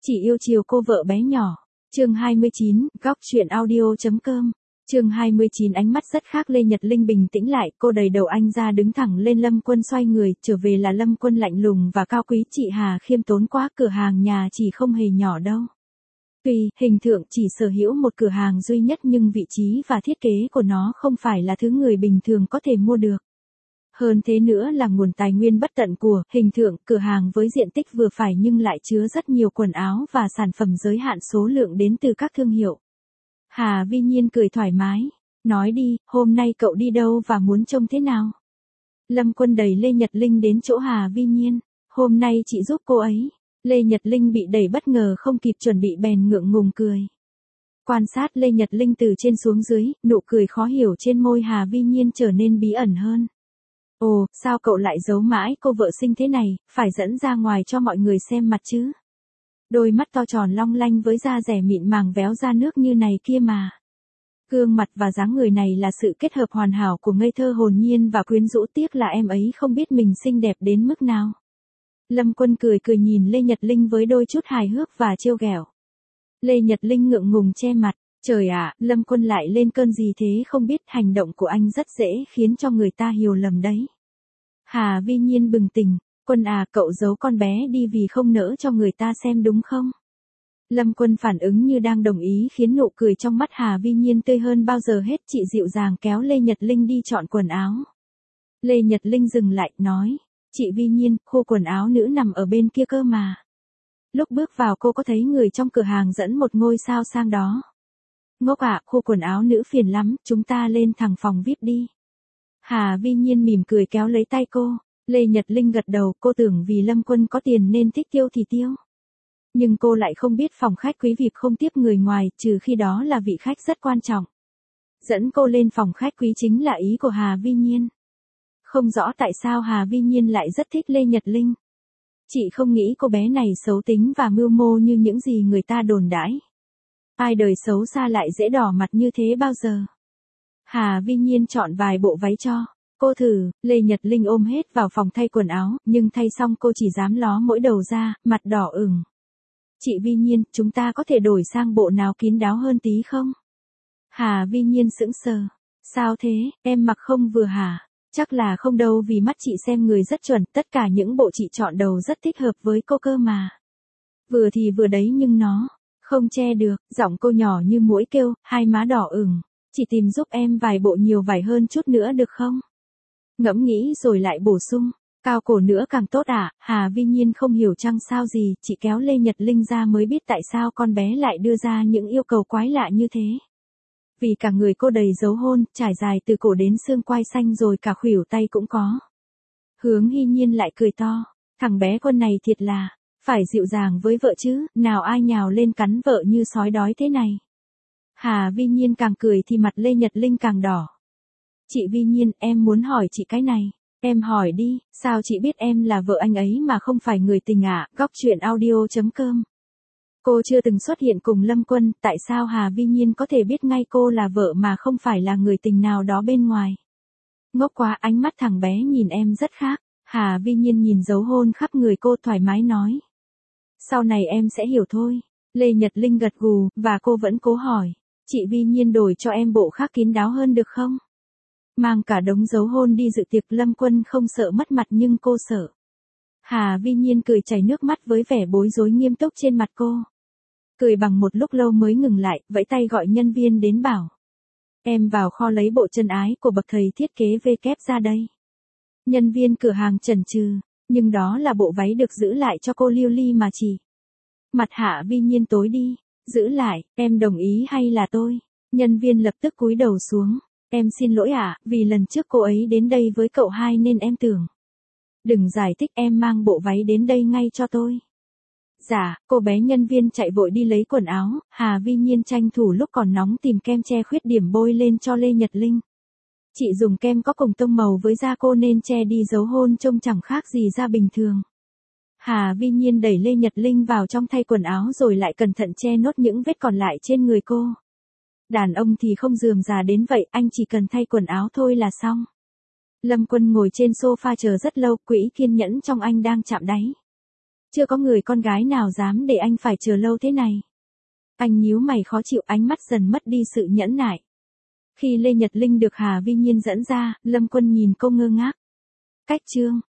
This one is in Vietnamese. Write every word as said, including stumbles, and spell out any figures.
Chỉ yêu chiều cô vợ bé nhỏ. Chương hai mươi chín, góc chuyện audio.com. Chương hai mươi chín ánh mắt rất khác. Lê Nhật Linh bình tĩnh lại, cô đầy đầu anh ra đứng thẳng lên. Lâm Quân xoay người, trở về là Lâm Quân lạnh lùng và cao quý. Chị Hà khiêm tốn quá, cửa hàng nhà chỉ không hề nhỏ đâu. Tuy, hình tượng chỉ sở hữu một cửa hàng duy nhất nhưng vị trí và thiết kế của nó không phải là thứ người bình thường có thể mua được. Hơn thế nữa là nguồn tài nguyên bất tận của hình tượng cửa hàng với diện tích vừa phải nhưng lại chứa rất nhiều quần áo và sản phẩm giới hạn số lượng đến từ các thương hiệu. Hà Vi Nhiên cười thoải mái, nói đi, hôm nay cậu đi đâu và muốn trông thế nào? Lâm Quân đẩy Lê Nhật Linh đến chỗ Hà Vi Nhiên, hôm nay chị giúp cô ấy. Lê Nhật Linh bị đẩy bất ngờ không kịp chuẩn bị bèn ngượng ngùng cười. Quan sát Lê Nhật Linh từ trên xuống dưới, nụ cười khó hiểu trên môi Hà Vi Nhiên trở nên bí ẩn hơn. Ồ, sao cậu lại giấu mãi cô vợ xinh thế này, phải dẫn ra ngoài cho mọi người xem mặt chứ? Đôi mắt to tròn long lanh với da dẻ mịn màng véo ra nước như này kia mà. Gương mặt và dáng người này là sự kết hợp hoàn hảo của ngây thơ hồn nhiên và quyến rũ, tiếc là em ấy không biết mình xinh đẹp đến mức nào. Lâm Quân cười cười nhìn Lê Nhật Linh với đôi chút hài hước và trêu ghẹo. Lê Nhật Linh ngượng ngùng che mặt. Trời ạ, Lâm Quân lại lên cơn gì thế không biết, hành động của anh rất dễ khiến cho người ta hiểu lầm đấy. Hà Vi Nhiên bừng tỉnh, Quân à, cậu giấu con bé đi vì không nỡ cho người ta xem đúng không? Lâm Quân phản ứng như đang đồng ý khiến nụ cười trong mắt Hà Vi Nhiên tươi hơn bao giờ hết. Chị dịu dàng kéo Lê Nhật Linh đi chọn quần áo. Lê Nhật Linh dừng lại, nói, chị Vi Nhiên, khu quần áo nữ nằm ở bên kia cơ mà. Lúc bước vào cô có thấy người trong cửa hàng dẫn một ngôi sao sang đó. Ngốc ạ, khu quần áo nữ phiền lắm, chúng ta lên thẳng phòng vi ai pi đi. Hà Vi Nhiên mỉm cười kéo lấy tay cô. Lê Nhật Linh gật đầu, cô tưởng vì Lâm Quân có tiền nên thích tiêu thì tiêu. Nhưng cô lại không biết phòng khách quý vi ai pi không tiếp người ngoài, trừ khi đó là vị khách rất quan trọng. Dẫn cô lên phòng khách quý chính là ý của Hà Vi Nhiên. Không rõ tại sao Hà Vi Nhiên lại rất thích Lê Nhật Linh. Chị không nghĩ cô bé này xấu tính và mưu mô như những gì người ta đồn đãi. Ai đời xấu xa lại dễ đỏ mặt như thế bao giờ. Hà Vi Nhiên chọn vài bộ váy cho cô thử. Lê Nhật Linh ôm hết vào phòng thay quần áo, nhưng thay xong cô chỉ dám ló mỗi đầu ra, mặt đỏ ửng. Chị Vi Nhiên, chúng ta có thể đổi sang bộ nào kín đáo hơn tí không? Hà Vi Nhiên sững sờ. Sao thế, em mặc không vừa hả? Chắc là không đâu, vì mắt chị xem người rất chuẩn, tất cả những bộ chị chọn đầu rất thích hợp với cô cơ mà. Vừa thì vừa đấy nhưng nó không che được. Giọng cô nhỏ như muỗi kêu, hai má đỏ ửng. Chị tìm giúp em vài bộ nhiều vải hơn chút nữa được không? Ngẫm nghĩ rồi lại bổ sung, cao cổ nữa càng tốt ạ. À? Hà Vi Nhiên không hiểu chăng sao gì, chị kéo Lê Nhật Linh ra mới biết tại sao con bé lại đưa ra những yêu cầu quái lạ như thế. Vì cả người cô đầy dấu hôn, trải dài từ cổ đến xương quai xanh rồi cả khuỷu tay cũng có. Hướng Hy Nhiên lại cười to, thằng bé con này thiệt là, phải dịu dàng với vợ chứ, nào ai nhào lên cắn vợ như sói đói thế này. Hà Vi Nhiên càng cười thì mặt Lê Nhật Linh càng đỏ. Chị Vi Nhiên, em muốn hỏi chị cái này. Em hỏi đi, sao chị biết em là vợ anh ấy mà không phải người tình ạ? À? Góc chuyện audio.com. Cô chưa từng xuất hiện cùng Lâm Quân, tại sao Hà Vi Nhiên có thể biết ngay cô là vợ mà không phải là người tình nào đó bên ngoài? Ngốc quá, ánh mắt thằng bé nhìn em rất khác. Hà Vi Nhiên nhìn dấu hôn khắp người cô thoải mái nói. Sau này em sẽ hiểu thôi. Lê Nhật Linh gật gù, và cô vẫn cố hỏi. Chị Vi Nhiên đổi cho em bộ khác kín đáo hơn được không? Mang cả đống dấu hôn đi dự tiệc. Lâm Quân không sợ mất mặt nhưng cô sợ. Hà Vi Nhiên cười chảy nước mắt với vẻ bối rối nghiêm túc trên mặt cô. Cười bằng một lúc lâu mới ngừng lại, vẫy tay gọi nhân viên đến bảo. Em vào kho lấy bộ chân ái của bậc thầy thiết kế vê kép ra đây. Nhân viên cửa hàng chần chừ, nhưng đó là bộ váy được giữ lại cho cô Liêu Ly mà chỉ. Mặt Hạ Vi Nhiên tối đi, giữ lại, em đồng ý hay là tôi? Nhân viên lập tức cúi đầu xuống. Em xin lỗi ạ, à, vì lần trước cô ấy đến đây với cậu hai nên em tưởng. Đừng giải thích, em mang bộ váy đến đây ngay cho tôi. Dạ, cô bé nhân viên chạy vội đi lấy quần áo. Hà Vi Nhiên tranh thủ lúc còn nóng tìm kem che khuyết điểm bôi lên cho Lê Nhật Linh. Chị dùng kem có cùng tông màu với da cô nên che đi dấu hôn trông chẳng khác gì da bình thường. Hà Vi Nhiên đẩy Lê Nhật Linh vào trong thay quần áo rồi lại cẩn thận che nốt những vết còn lại trên người cô. Đàn ông thì không rườm rà đến vậy, anh chỉ cần thay quần áo thôi là xong. Lâm Quân ngồi trên sofa chờ rất lâu, quỹ kiên nhẫn trong anh đang chạm đáy. Chưa có người con gái nào dám để anh phải chờ lâu thế này. Anh nhíu mày khó chịu, ánh mắt dần mất đi sự nhẫn nại. Khi Lê Nhật Linh được Hà Vi Nhiên dẫn ra, Lâm Quân nhìn cô ngơ ngác. Cách chương